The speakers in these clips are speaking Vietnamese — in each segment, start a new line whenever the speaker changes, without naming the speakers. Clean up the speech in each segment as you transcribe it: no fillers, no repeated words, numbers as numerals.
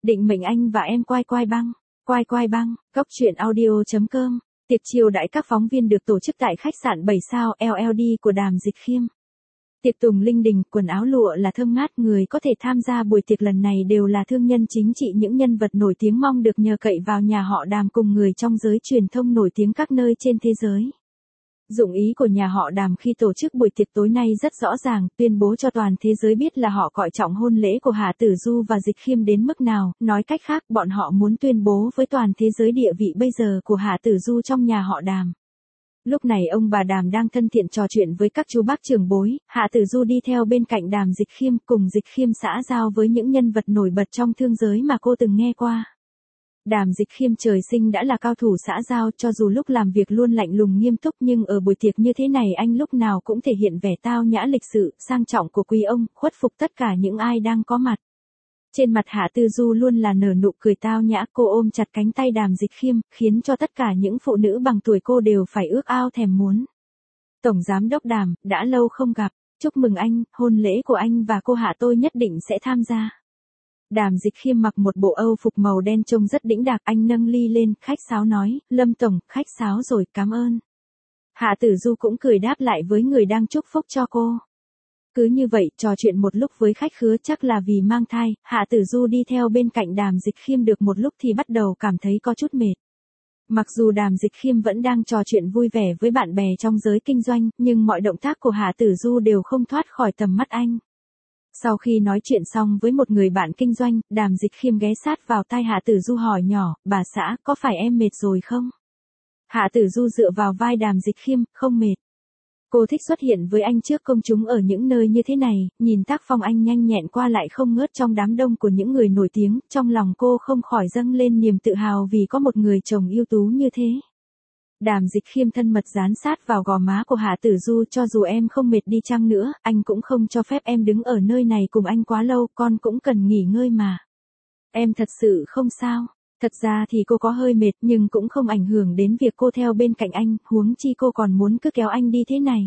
Định mệnh anh và em quai quai băng. Quai quai băng, góc truyện audio.com. Tiệc chiêu đãi các phóng viên được tổ chức tại khách sạn 7 sao LLD của Đàm Dịch Khiêm. Tiệc tùng linh đình, quần áo lụa là thơm ngát, người có thể tham gia buổi tiệc lần này đều là thương nhân chính trị, những nhân vật nổi tiếng mong được nhờ cậy vào nhà họ Đàm cùng người trong giới truyền thông nổi tiếng các nơi trên thế giới. Dụng ý của nhà họ Đàm khi tổ chức buổi tiệc tối nay rất rõ ràng, tuyên bố cho toàn thế giới biết là họ coi trọng hôn lễ của Hà Tử Du và Dịch Khiêm đến mức nào, nói cách khác, bọn họ muốn tuyên bố với toàn thế giới địa vị bây giờ của Hà Tử Du trong nhà họ Đàm. Lúc này ông bà Đàm đang thân thiện trò chuyện với các chú bác trưởng bối, Hạ Tử Du đi theo bên cạnh Đàm Dịch Khiêm, cùng Dịch Khiêm xã giao với những nhân vật nổi bật trong thương giới mà cô từng nghe qua. Đàm Dịch Khiêm trời sinh đã là cao thủ xã giao, cho dù lúc làm việc luôn lạnh lùng nghiêm túc nhưng ở buổi tiệc như thế này anh lúc nào cũng thể hiện vẻ tao nhã lịch sự, sang trọng của quý ông, khuất phục tất cả những ai đang có mặt. Trên mặt Hạ Tử Du luôn là nở nụ cười tao nhã, cô ôm chặt cánh tay Đàm Dịch Khiêm, khiến cho tất cả những phụ nữ bằng tuổi cô đều phải ước ao thèm muốn. Tổng Giám đốc Đàm, đã lâu không gặp, chúc mừng anh, hôn lễ của anh và cô Hạ tôi nhất định sẽ tham gia. Đàm Dịch Khiêm mặc một bộ Âu phục màu đen trông rất đĩnh đạc, anh nâng ly lên, khách sáo nói, Lâm Tổng, khách sáo rồi, cảm ơn. Hạ Tử Du cũng cười đáp lại với người đang chúc phúc cho cô. Cứ như vậy, trò chuyện một lúc với khách khứa, chắc là vì mang thai, Hạ Tử Du đi theo bên cạnh Đàm Dịch Khiêm được một lúc thì bắt đầu cảm thấy có chút mệt. Mặc dù Đàm Dịch Khiêm vẫn đang trò chuyện vui vẻ với bạn bè trong giới kinh doanh, nhưng mọi động tác của Hạ Tử Du đều không thoát khỏi tầm mắt anh. Sau khi nói chuyện xong với một người bạn kinh doanh, Đàm Dịch Khiêm ghé sát vào tai Hạ Tử Du hỏi nhỏ, bà xã, có phải em mệt rồi không? Hạ Tử Du dựa vào vai Đàm Dịch Khiêm, không mệt. Cô thích xuất hiện với anh trước công chúng ở những nơi như thế này, nhìn tác phong anh nhanh nhẹn qua lại không ngớt trong đám đông của những người nổi tiếng, trong lòng cô không khỏi dâng lên niềm tự hào vì có một người chồng ưu tú như thế. Đàm Dịch Khiêm thân mật dán sát vào gò má của Hạ Tử Du, cho dù em không mệt đi chăng nữa, anh cũng không cho phép em đứng ở nơi này cùng anh quá lâu, con cũng cần nghỉ ngơi mà. Em thật sự không sao. Thật ra thì cô có hơi mệt nhưng cũng không ảnh hưởng đến việc cô theo bên cạnh anh, huống chi cô còn muốn cứ kéo anh đi thế này.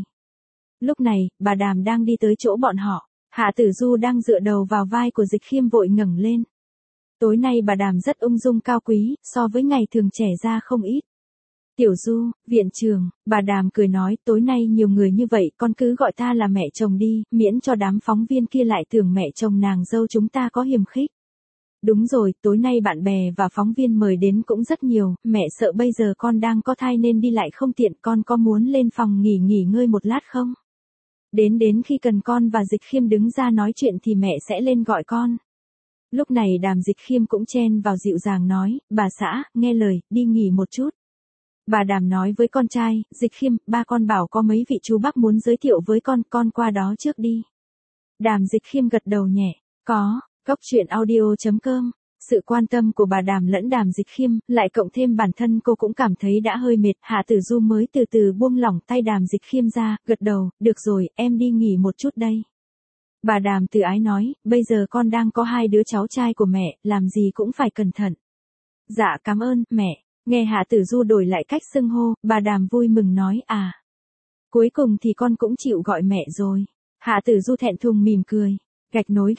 Lúc này, bà Đàm đang đi tới chỗ bọn họ, Hạ Tử Du đang dựa đầu vào vai của Dịch Khiêm vội ngẩng lên. Tối nay bà Đàm rất ung dung cao quý, so với ngày thường trẻ ra không ít. Tiểu Du, viện trưởng, bà Đàm cười nói, tối nay nhiều người như vậy, con cứ gọi ta là mẹ chồng đi, miễn cho đám phóng viên kia lại tưởng mẹ chồng nàng dâu chúng ta có hiềm khích. Đúng rồi, tối nay bạn bè và phóng viên mời đến cũng rất nhiều, mẹ sợ bây giờ con đang có thai nên đi lại không tiện, con có muốn lên phòng nghỉ ngơi một lát không? Đến khi cần con và Dịch Khiêm đứng ra nói chuyện thì mẹ sẽ lên gọi con. Lúc này Đàm Dịch Khiêm cũng chen vào dịu dàng nói, bà xã, nghe lời, đi nghỉ một chút. Bà Đàm nói với con trai, Dịch Khiêm, ba con bảo có mấy vị chú bác muốn giới thiệu với con qua đó trước đi. Đàm Dịch Khiêm gật đầu nhẹ, có. Góc truyện audio.com. Sự quan tâm của bà Đàm lẫn Đàm Dịch Khiêm, lại cộng thêm bản thân cô cũng cảm thấy đã hơi mệt, Hạ Tử Du mới từ từ buông lỏng tay Đàm Dịch Khiêm ra, gật đầu, được rồi, em đi nghỉ một chút đây. Bà Đàm từ ái nói, bây giờ con đang có 2 đứa cháu trai của mẹ, làm gì cũng phải cẩn thận. Dạ cảm ơn, mẹ. Nghe Hạ Tử Du đổi lại cách xưng hô, bà Đàm vui mừng nói, à. Cuối cùng thì con cũng chịu gọi mẹ rồi. Hạ Tử Du thẹn thùng mỉm cười. Gạch nối.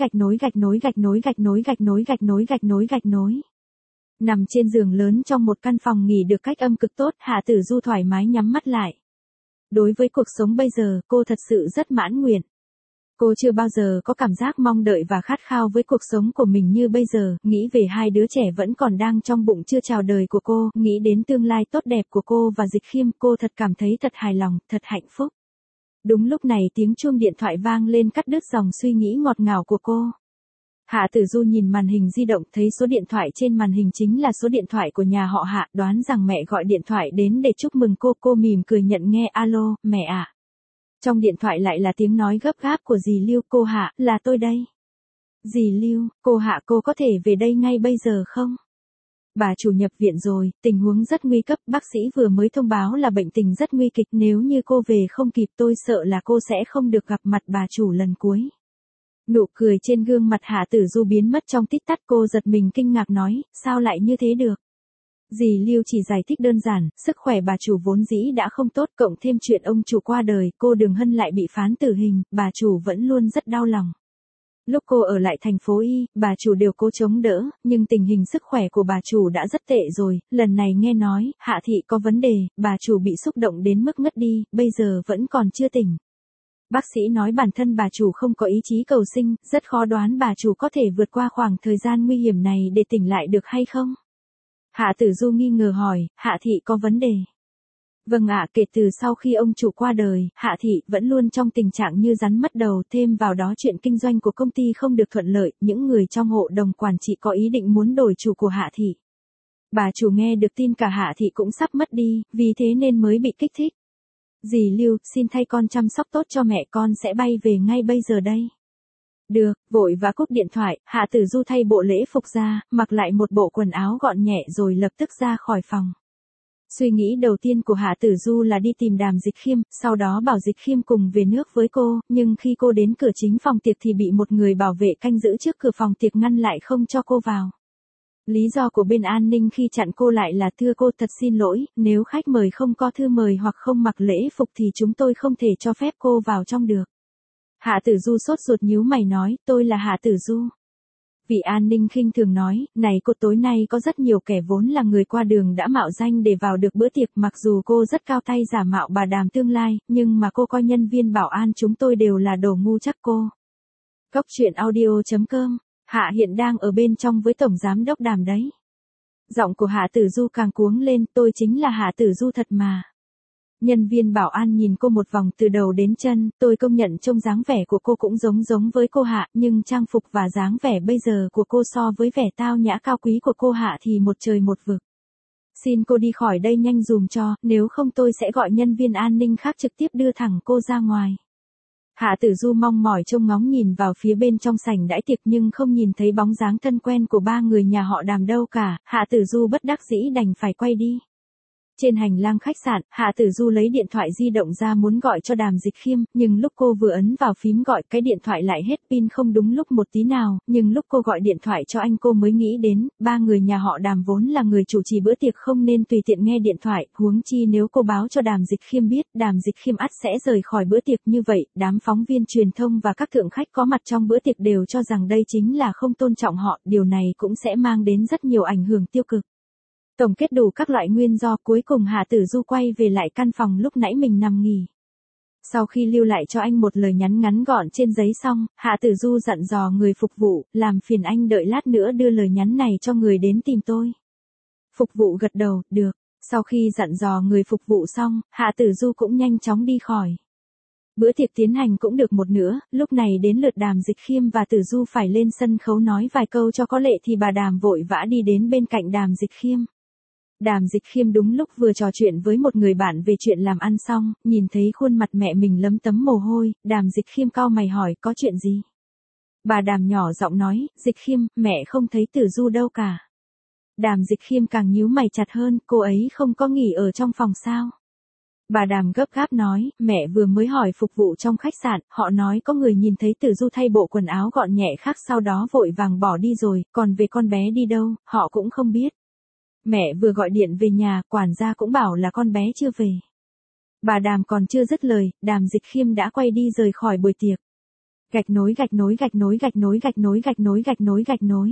Nằm trên giường lớn trong một căn phòng nghỉ được cách âm cực tốt, Hạ Tử Du thoải mái nhắm mắt lại. Đối với cuộc sống bây giờ, cô thật sự rất mãn nguyện. Cô chưa bao giờ có cảm giác mong đợi và khát khao với cuộc sống của mình như bây giờ, nghĩ về 2 đứa trẻ vẫn còn đang trong bụng chưa chào đời của cô, nghĩ đến tương lai tốt đẹp của cô và Dịch Khiêm, cô thật cảm thấy thật hài lòng, thật hạnh phúc. Đúng lúc này tiếng chuông điện thoại vang lên cắt đứt dòng suy nghĩ ngọt ngào của cô. Hạ Tử Du nhìn màn hình di động thấy số điện thoại trên màn hình chính là số điện thoại của nhà họ Hạ, đoán rằng mẹ gọi điện thoại đến để chúc mừng cô mỉm cười nhận nghe, alo, mẹ à. Trong điện thoại lại là tiếng nói gấp gáp của dì Lưu, cô Hạ, là tôi đây. Dì Lưu, cô Hạ cô có thể về đây ngay bây giờ không? Bà chủ nhập viện rồi, tình huống rất nguy cấp, bác sĩ vừa mới thông báo là bệnh tình rất nguy kịch, nếu như cô về không kịp tôi sợ là cô sẽ không được gặp mặt bà chủ lần cuối. Nụ cười trên gương mặt Hạ Tử Du biến mất trong tích tắc, cô giật mình kinh ngạc nói, sao lại như thế được? Dì Lưu chỉ giải thích đơn giản, sức khỏe bà chủ vốn dĩ đã không tốt, cộng thêm chuyện ông chủ qua đời, cô Đường Hân lại bị phán tử hình, bà chủ vẫn luôn rất đau lòng. Lúc cô ở lại thành phố Y, bà chủ đều cố chống đỡ, nhưng tình hình sức khỏe của bà chủ đã rất tệ rồi, lần này nghe nói, Hạ Thị có vấn đề, bà chủ bị xúc động đến mức ngất đi, bây giờ vẫn còn chưa tỉnh. Bác sĩ nói bản thân bà chủ không có ý chí cầu sinh, rất khó đoán bà chủ có thể vượt qua khoảng thời gian nguy hiểm này để tỉnh lại được hay không. Hạ Tử Du nghi ngờ hỏi, Hạ Thị có vấn đề. Vâng ạ, kể từ sau khi ông chủ qua đời, Hạ Thị vẫn luôn trong tình trạng như rắn mất đầu, thêm vào đó chuyện kinh doanh của công ty không được thuận lợi, những người trong hộ đồng quản trị có ý định muốn đổi chủ của Hạ Thị. Bà chủ nghe được tin cả Hạ Thị cũng sắp mất đi, vì thế nên mới bị kích thích. Dì Lưu, xin thay con chăm sóc tốt cho mẹ, con sẽ bay về ngay bây giờ đây. Được, vội và cúp điện thoại, Hạ Tử Du thay bộ lễ phục ra, mặc lại một bộ quần áo gọn nhẹ rồi lập tức ra khỏi phòng. Suy nghĩ đầu tiên của Hạ Tử Du là đi tìm Đàm Dịch Khiêm, sau đó bảo Dịch Khiêm cùng về nước với cô, nhưng khi cô đến cửa chính phòng tiệc thì bị một người bảo vệ canh giữ trước cửa phòng tiệc ngăn lại không cho cô vào. Lý do của bên an ninh khi chặn cô lại là thưa cô thật xin lỗi, nếu khách mời không có thư mời hoặc không mặc lễ phục thì chúng tôi không thể cho phép cô vào trong được. Hạ Tử Du sốt ruột nhíu mày nói, tôi là Hạ Tử Du. Vị an ninh khinh thường nói, này cô, tối nay có rất nhiều kẻ vốn là người qua đường đã mạo danh để vào được bữa tiệc, mặc dù cô rất cao tay giả mạo bà Đàm tương lai, nhưng mà cô coi nhân viên bảo an chúng tôi đều là đồ ngu chắc cô. Cốc truyện audio.com, Hạ hiện đang ở bên trong với Tổng Giám đốc Đàm đấy. Giọng của Hạ Tử Du càng cuống lên, tôi chính là Hạ Tử Du thật mà. Nhân viên bảo an nhìn cô một vòng từ đầu đến chân, tôi công nhận trông dáng vẻ của cô cũng giống với cô Hạ, nhưng trang phục và dáng vẻ bây giờ của cô so với vẻ tao nhã cao quý của cô Hạ thì một trời một vực. Xin cô đi khỏi đây nhanh dùm cho, nếu không tôi sẽ gọi nhân viên an ninh khác trực tiếp đưa thẳng cô ra ngoài. Hạ Tử Du mong mỏi trông ngóng nhìn vào phía bên trong sảnh đãi tiệc nhưng không nhìn thấy bóng dáng thân quen của ba người nhà họ Đàm đâu cả, Hạ Tử Du bất đắc dĩ đành phải quay đi. Trên hành lang khách sạn, Hạ Tử Du lấy điện thoại di động ra muốn gọi cho Đàm Dịch Khiêm, nhưng lúc cô vừa ấn vào phím gọi cái điện thoại lại hết pin không đúng lúc một tí nào, nhưng lúc cô gọi điện thoại cho anh cô mới nghĩ đến, ba người nhà họ Đàm vốn là người chủ trì bữa tiệc không nên tùy tiện nghe điện thoại, huống chi nếu cô báo cho Đàm Dịch Khiêm biết, Đàm Dịch Khiêm ắt sẽ rời khỏi bữa tiệc như vậy, đám phóng viên truyền thông và các thượng khách có mặt trong bữa tiệc đều cho rằng đây chính là không tôn trọng họ, điều này cũng sẽ mang đến rất nhiều ảnh hưởng tiêu cực. Tổng kết đủ các loại nguyên do, cuối cùng Hạ Tử Du quay về lại căn phòng lúc nãy mình nằm nghỉ. Sau khi lưu lại cho anh một lời nhắn ngắn gọn trên giấy xong, Hạ Tử Du dặn dò người phục vụ, làm phiền anh đợi lát nữa đưa lời nhắn này cho người đến tìm tôi. Phục vụ gật đầu, được. Sau khi dặn dò người phục vụ xong, Hạ Tử Du cũng nhanh chóng đi khỏi. Bữa tiệc tiến hành cũng được một nửa, lúc này đến lượt Đàm Dịch Khiêm và Tử Du phải lên sân khấu nói vài câu cho có lệ thì bà Đàm vội vã đi đến bên cạnh Đàm Dịch Khiêm. Đàm Dịch Khiêm đúng lúc vừa trò chuyện với một người bạn về chuyện làm ăn xong, nhìn thấy khuôn mặt mẹ mình lấm tấm mồ hôi, Đàm Dịch Khiêm cau mày hỏi có chuyện gì. Bà Đàm nhỏ giọng nói, Dịch Khiêm, mẹ không thấy Tử Du đâu cả. Đàm Dịch Khiêm càng nhíu mày chặt hơn, cô ấy không có nghỉ ở trong phòng sao. Bà Đàm gấp gáp nói, mẹ vừa mới hỏi phục vụ trong khách sạn, họ nói có người nhìn thấy Tử Du thay bộ quần áo gọn nhẹ khác sau đó vội vàng bỏ đi rồi, còn về con bé đi đâu, họ cũng không biết. Mẹ vừa gọi điện về nhà, quản gia cũng bảo là con bé chưa về. Bà Đàm còn chưa dứt lời, Đàm Dịch Khiêm đã quay đi rời khỏi buổi tiệc. Gạch nối gạch nối gạch nối gạch nối gạch nối gạch nối gạch nối gạch nối.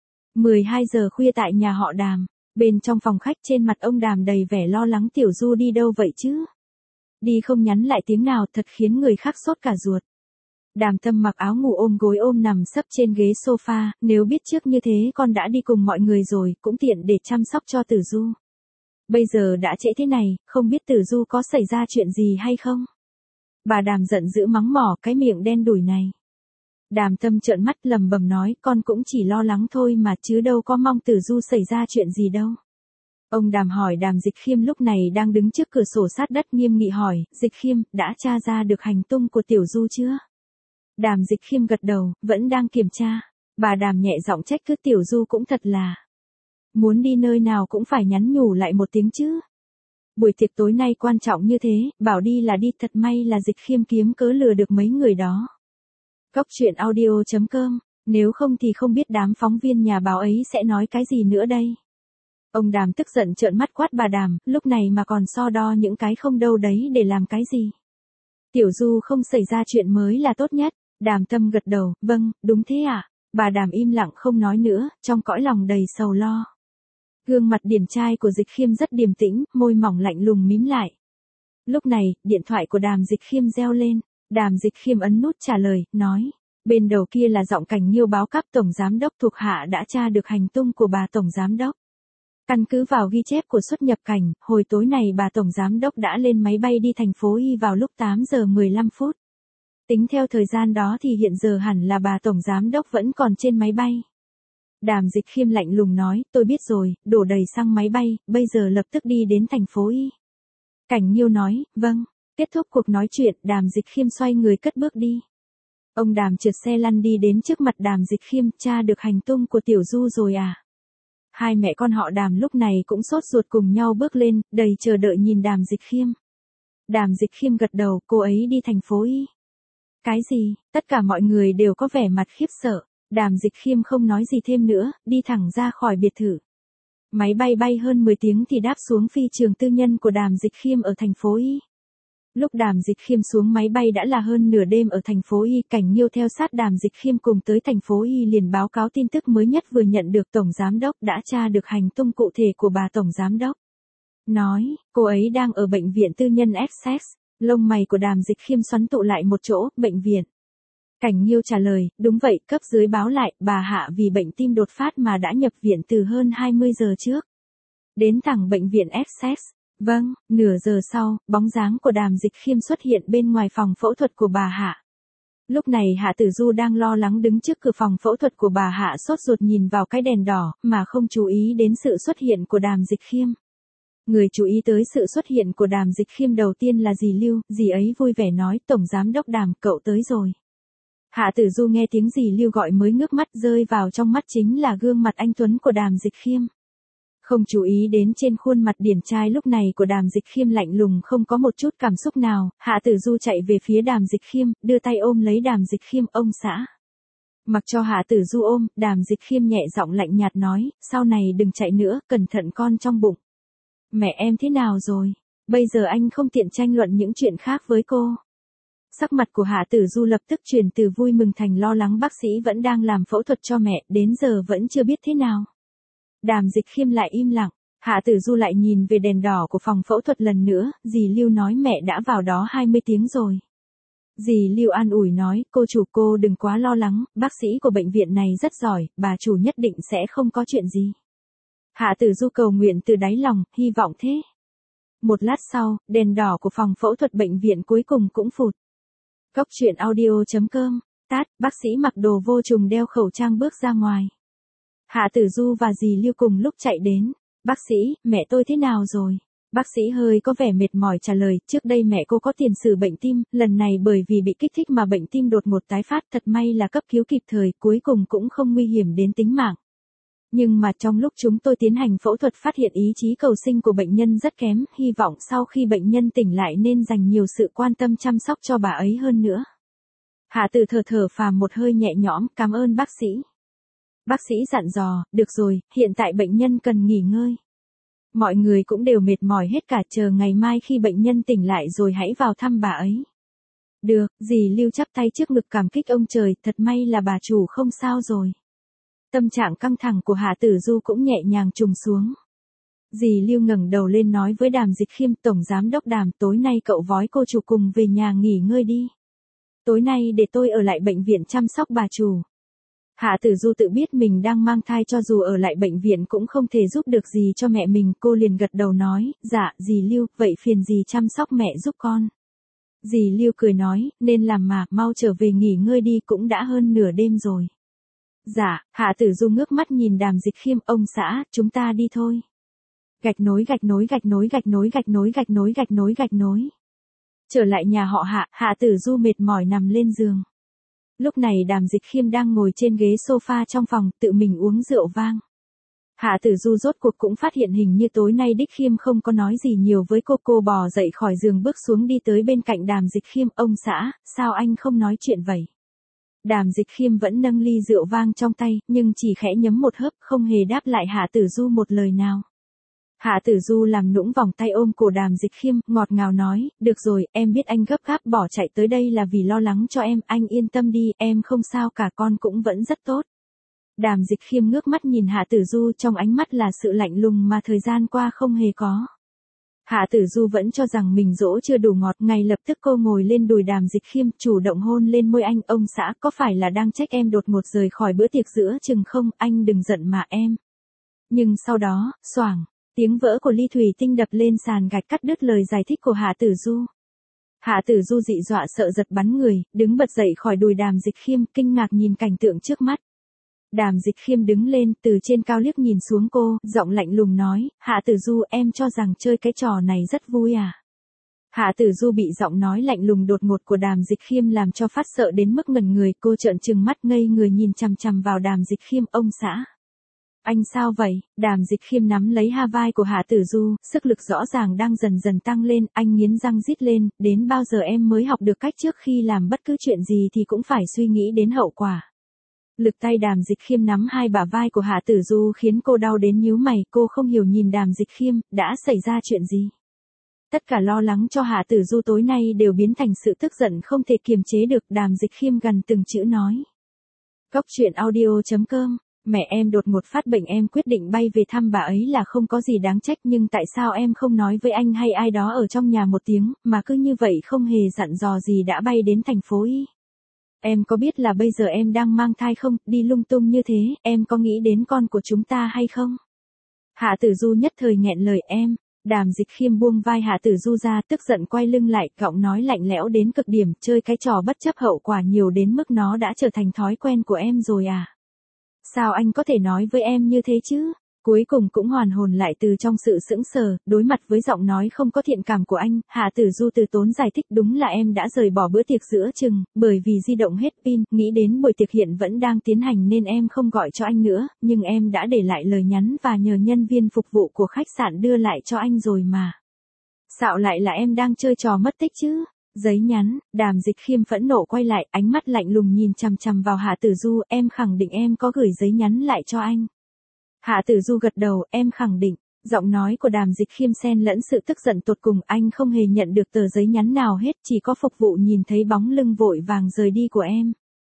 12 giờ khuya tại nhà họ Đàm, bên trong phòng khách trên mặt ông Đàm đầy vẻ lo lắng, Tiểu Du đi đâu vậy chứ? Đi không nhắn lại tiếng nào, thật khiến người khác sốt cả ruột. Đàm Tâm mặc áo ngủ ôm gối ôm nằm sấp trên ghế sofa, nếu biết trước như thế con đã đi cùng mọi người rồi, cũng tiện để chăm sóc cho Tử Du. Bây giờ đã trễ thế này, không biết Tử Du có xảy ra chuyện gì hay không? Bà Đàm giận dữ mắng mỏ cái miệng đen đủi này. Đàm Tâm trợn mắt lầm bầm nói, con cũng chỉ lo lắng thôi mà chứ đâu có mong Tử Du xảy ra chuyện gì đâu. Ông Đàm hỏi Đàm Dịch Khiêm lúc này đang đứng trước cửa sổ sát đất nghiêm nghị hỏi, Dịch Khiêm, đã tra ra được hành tung của Tiểu Du chưa? Đàm Dịch Khiêm gật đầu, vẫn đang kiểm tra. Bà Đàm nhẹ giọng trách cứ, Tiểu Du cũng thật là. Muốn đi nơi nào cũng phải nhắn nhủ lại một tiếng chứ. Buổi tiệc tối nay quan trọng như thế, bảo đi là đi, thật may là Dịch Khiêm kiếm cớ lừa được mấy người đó. Cốc truyện audio.com, nếu không thì không biết đám phóng viên nhà báo ấy sẽ nói cái gì nữa đây. Ông Đàm tức giận trợn mắt quát bà Đàm, lúc này mà còn so đo những cái không đâu đấy để làm cái gì. Tiểu Du không xảy ra chuyện mới là tốt nhất. Đàm Tâm gật đầu, vâng, đúng thế ạ. Bà Đàm im lặng không nói nữa, trong cõi lòng đầy sầu lo. Gương mặt điển trai của Dịch Khiêm rất điềm tĩnh, môi mỏng lạnh lùng mím lại. Lúc này, điện thoại của Đàm Dịch Khiêm reo lên. Đàm Dịch Khiêm ấn nút trả lời, nói. Bên đầu kia là giọng Cảnh Nghiêu báo cấp Tổng Giám đốc thuộc hạ đã tra được hành tung của bà Tổng Giám đốc. Căn cứ vào ghi chép của xuất nhập cảnh, hồi tối này bà Tổng Giám đốc đã lên máy bay đi thành phố Y vào lúc 8 giờ 15 phút. Tính theo thời gian đó thì hiện giờ hẳn là bà Tổng Giám đốc vẫn còn trên máy bay. Đàm Dịch Khiêm lạnh lùng nói, tôi biết rồi, đổ đầy xăng máy bay, bây giờ lập tức đi đến thành phố Y. Cảnh Nghiêu nói, vâng. Kết thúc cuộc nói chuyện, Đàm Dịch Khiêm xoay người cất bước đi. Ông Đàm trượt xe lăn đi đến trước mặt Đàm Dịch Khiêm, tra được hành tung của Tiểu Du rồi à? Hai mẹ con họ Đàm lúc này cũng sốt ruột cùng nhau bước lên, đầy chờ đợi nhìn Đàm Dịch Khiêm. Đàm Dịch Khiêm gật đầu, cô ấy đi thành phố Y. Cái gì? Tất cả mọi người đều có vẻ mặt khiếp sợ. Đàm Dịch Khiêm không nói gì thêm nữa, đi thẳng ra khỏi biệt thự. Máy bay bay hơn 10 tiếng thì đáp xuống phi trường tư nhân của Đàm Dịch Khiêm ở thành phố Y. Lúc Đàm Dịch Khiêm xuống máy bay đã là hơn nửa đêm ở thành phố Y. Cảnh Nghiêu theo sát Đàm Dịch Khiêm cùng tới thành phố Y liền báo cáo tin tức mới nhất vừa nhận được Tổng Giám đốc đã tra được hành tung cụ thể của bà Tổng Giám đốc. Nói, cô ấy đang ở bệnh viện tư nhân Essex. Lông mày của Đàm Dịch Khiêm xoắn tụ lại một chỗ, bệnh viện. Cảnh Nghiêu trả lời, đúng vậy, cấp dưới báo lại, bà Hạ vì bệnh tim đột phát mà đã nhập viện từ hơn 20 giờ trước. Đến thẳng bệnh viện Essex. Vâng, nửa giờ sau, bóng dáng của Đàm Dịch Khiêm xuất hiện bên ngoài phòng phẫu thuật của bà Hạ. Lúc này Hạ Tử Du đang lo lắng đứng trước cửa phòng phẫu thuật của bà Hạ sốt ruột nhìn vào cái đèn đỏ, mà không chú ý đến sự xuất hiện của Đàm Dịch Khiêm. Người chú ý tới sự xuất hiện của Đàm Dịch Khiêm đầu tiên là dì Lưu, dì ấy vui vẻ nói, Tổng Giám đốc Đàm, cậu tới rồi. Hạ Tử Du nghe tiếng dì Lưu gọi mới ngước mắt, rơi vào trong mắt chính là gương mặt anh tuấn của Đàm Dịch Khiêm. Không chú ý đến trên khuôn mặt điển trai lúc này của Đàm Dịch Khiêm lạnh lùng không có một chút cảm xúc nào, Hạ Tử Du chạy về phía Đàm Dịch Khiêm, đưa tay ôm lấy Đàm Dịch Khiêm, ông xã. Mặc cho Hạ Tử Du ôm, Đàm Dịch Khiêm nhẹ giọng lạnh nhạt nói, sau này đừng chạy nữa, cẩn thận con trong bụng. Mẹ em thế nào rồi? Bây giờ anh không tiện tranh luận những chuyện khác với cô. Sắc mặt của Hạ Tử Du lập tức chuyển từ vui mừng thành lo lắng, bác sĩ vẫn đang làm phẫu thuật cho mẹ, đến giờ vẫn chưa biết thế nào. Đàm Dịch Khiêm lại im lặng, Hạ Tử Du lại nhìn về đèn đỏ của phòng phẫu thuật lần nữa, dì Lưu nói mẹ đã vào đó 20 tiếng rồi. Dì Lưu an ủi nói, cô chủ cô đừng quá lo lắng, bác sĩ của bệnh viện này rất giỏi, bà chủ nhất định sẽ không có chuyện gì. Hạ Tử Du cầu nguyện từ đáy lòng, hy vọng thế. Một lát sau, đèn đỏ của phòng phẫu thuật bệnh viện cuối cùng cũng phụt. Cốc truyện audio.com, tát, bác sĩ mặc đồ vô trùng đeo khẩu trang bước ra ngoài. Hạ Tử Du và dì Lưu cùng lúc chạy đến. Bác sĩ, mẹ tôi thế nào rồi? Bác sĩ hơi có vẻ mệt mỏi trả lời, trước đây mẹ cô có tiền sử bệnh tim, lần này bởi vì bị kích thích mà bệnh tim đột ngột tái phát, thật may là cấp cứu kịp thời, cuối cùng cũng không nguy hiểm đến tính mạng. Nhưng mà trong lúc chúng tôi tiến hành phẫu thuật phát hiện ý chí cầu sinh của bệnh nhân rất kém, hy vọng sau khi bệnh nhân tỉnh lại nên dành nhiều sự quan tâm chăm sóc cho bà ấy hơn nữa. Hạ Tử thở phào một hơi nhẹ nhõm, cảm ơn bác sĩ. Bác sĩ dặn dò, được rồi, hiện tại bệnh nhân cần nghỉ ngơi. Mọi người cũng đều mệt mỏi hết cả, chờ ngày mai khi bệnh nhân tỉnh lại rồi hãy vào thăm bà ấy. Được, dì Lưu chắp tay trước ngực cảm kích ông trời, thật may là bà chủ không sao rồi. Tâm trạng căng thẳng của Hạ Tử Du cũng nhẹ nhàng trùng xuống. Dì Lưu ngẩng đầu lên nói với Đàm Dịch Khiêm, Tổng Giám đốc Đàm, tối nay cậu vói cô chủ cùng về nhà nghỉ ngơi đi. Tối nay để tôi ở lại bệnh viện chăm sóc bà chủ. Hạ Tử Du tự biết mình đang mang thai, cho dù ở lại bệnh viện cũng không thể giúp được gì cho mẹ mình, cô liền gật đầu nói, dạ, dì Lưu, vậy phiền dì chăm sóc mẹ giúp con. Dì Lưu cười nói, nên làm mà, mau trở về nghỉ ngơi đi, cũng đã hơn nửa đêm rồi. Dạ, Hạ Tử Du ngước mắt nhìn Đàm Dịch Khiêm, ông xã, chúng ta đi thôi. Gạch nối gạch nối gạch nối gạch nối gạch nối gạch nối gạch nối gạch nối. Trở lại nhà họ Hạ, Hạ Tử Du mệt mỏi nằm lên giường. Lúc này Đàm Dịch Khiêm đang ngồi trên ghế sofa trong phòng, tự mình uống rượu vang. Hạ Tử Du rốt cuộc cũng phát hiện hình như tối nay Đích Khiêm không có nói gì nhiều với cô bò dậy khỏi giường bước xuống đi tới bên cạnh Đàm Dịch Khiêm, ông xã, sao anh không nói chuyện vậy? Đàm Dịch Khiêm vẫn nâng ly rượu vang trong tay, nhưng chỉ khẽ nhấm một hớp, không hề đáp lại Hạ Tử Du một lời nào. Hạ Tử Du làm nũng vòng tay ôm cổ Đàm Dịch Khiêm, ngọt ngào nói, được rồi, em biết anh gấp gáp bỏ chạy tới đây là vì lo lắng cho em, anh yên tâm đi, em không sao cả, con cũng vẫn rất tốt. Đàm Dịch Khiêm ngước mắt nhìn Hạ Tử Du, trong ánh mắt là sự lạnh lùng mà thời gian qua không hề có. Hạ Tử Du vẫn cho rằng mình dỗ chưa đủ ngọt, ngay lập tức cô ngồi lên đùi Đàm Dịch Khiêm, chủ động hôn lên môi anh, ông xã, có phải là đang trách em đột ngột rời khỏi bữa tiệc giữa chừng không, anh đừng giận mà em. Nhưng sau đó, xoảng, tiếng vỡ của ly thủy tinh đập lên sàn gạch cắt đứt lời giải thích của Hạ Tử Du. Hạ Tử Du dị dọa sợ giật bắn người, đứng bật dậy khỏi đùi Đàm Dịch Khiêm, kinh ngạc nhìn cảnh tượng trước mắt. Đàm Dịch Khiêm đứng lên, từ trên cao liếc nhìn xuống cô, giọng lạnh lùng nói, Hạ Tử Du, em cho rằng chơi cái trò này rất vui à? Hạ Tử Du bị giọng nói lạnh lùng đột ngột của Đàm Dịch Khiêm làm cho phát sợ đến mức ngẩn người, cô trợn trừng mắt ngây người nhìn chằm chằm vào Đàm Dịch Khiêm, ông xã. Anh sao vậy? Đàm Dịch Khiêm nắm lấy hai vai của Hạ Tử Du, sức lực rõ ràng đang dần dần tăng lên, anh nghiến răng rít lên, đến bao giờ em mới học được cách trước khi làm bất cứ chuyện gì thì cũng phải suy nghĩ đến hậu quả. Lực tay Đàm Dịch Khiêm nắm hai bả vai của Hạ Tử Du khiến cô đau đến nhíu mày, cô không hiểu nhìn Đàm Dịch Khiêm, đã xảy ra chuyện gì? Tất cả lo lắng cho Hạ Tử Du tối nay đều biến thành sự tức giận không thể kiềm chế được, Đàm Dịch Khiêm gần từng chữ nói. Cốc truyện audio.com. Mẹ em đột ngột phát bệnh, em quyết định bay về thăm bà ấy là không có gì đáng trách, nhưng tại sao em không nói với anh hay ai đó ở trong nhà một tiếng, mà cứ như vậy không hề dặn dò gì đã bay đến thành phố Y. Em có biết là bây giờ em đang mang thai không, đi lung tung như thế, em có nghĩ đến con của chúng ta hay không? Hạ Tử Du nhất thời nghẹn lời em. Đàm Dịch Khiêm buông vai Hạ Tử Du ra, tức giận quay lưng lại, giọng nói lạnh lẽo đến cực điểm, chơi cái trò bất chấp hậu quả nhiều đến mức nó đã trở thành thói quen của em rồi à? Sao anh có thể nói với em như thế chứ? Cuối cùng cũng hoàn hồn lại từ trong sự sững sờ, đối mặt với giọng nói không có thiện cảm của anh, Hạ Tử Du từ tốn giải thích, đúng là em đã rời bỏ bữa tiệc giữa chừng, bởi vì di động hết pin, nghĩ đến buổi tiệc hiện vẫn đang tiến hành nên em không gọi cho anh nữa, nhưng em đã để lại lời nhắn và nhờ nhân viên phục vụ của khách sạn đưa lại cho anh rồi mà. Xạo lại là em đang chơi trò mất tích chứ? Giấy nhắn, Đàm Dịch Khiêm phẫn nộ quay lại, ánh mắt lạnh lùng nhìn chằm chằm vào Hạ Tử Du, em khẳng định em có gửi giấy nhắn lại cho anh. Hạ Tử Du gật đầu, em khẳng định. Giọng nói của Đàm Dịch Khiêm xen lẫn sự tức giận tột cùng, anh không hề nhận được tờ giấy nhắn nào hết, chỉ có phục vụ nhìn thấy bóng lưng vội vàng rời đi của em.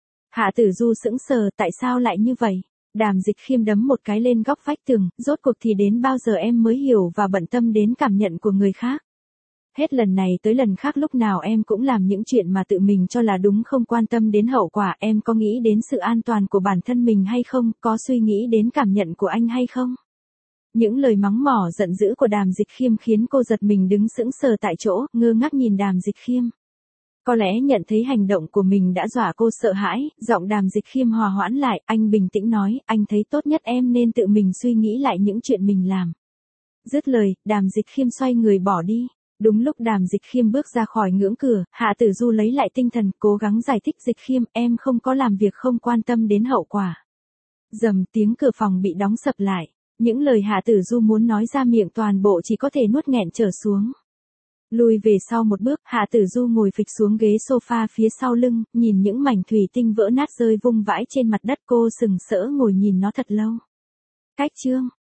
Hạ Tử Du sững sờ, tại sao lại như vậy? Đàm Dịch Khiêm đấm một cái lên góc vách tường, rốt cuộc thì đến bao giờ em mới hiểu và bận tâm đến cảm nhận của người khác? Hết lần này tới lần khác lúc nào em cũng làm những chuyện mà tự mình cho là đúng, không quan tâm đến hậu quả, em có nghĩ đến sự an toàn của bản thân mình hay không, có suy nghĩ đến cảm nhận của anh hay không? Những lời mắng mỏ giận dữ của Đàm Dịch Khiêm khiến cô giật mình đứng sững sờ tại chỗ, ngơ ngác nhìn Đàm Dịch Khiêm. Có lẽ nhận thấy hành động của mình đã dọa cô sợ hãi, giọng Đàm Dịch Khiêm hòa hoãn lại, anh bình tĩnh nói, anh thấy tốt nhất em nên tự mình suy nghĩ lại những chuyện mình làm. Dứt lời, Đàm Dịch Khiêm xoay người bỏ đi. Đúng lúc Đàm Dịch Khiêm bước ra khỏi ngưỡng cửa, Hạ Tử Du lấy lại tinh thần, cố gắng giải thích, Dịch Khiêm, em không có làm việc không quan tâm đến hậu quả. Dầm, tiếng cửa phòng bị đóng sập lại. Những lời Hạ Tử Du muốn nói ra miệng toàn bộ chỉ có thể nuốt nghẹn trở xuống. Lùi về sau một bước, Hạ Tử Du ngồi phịch xuống ghế sofa phía sau lưng, nhìn những mảnh thủy tinh vỡ nát rơi vung vãi trên mặt đất, cô sừng sỡ ngồi nhìn nó thật lâu. Cách chương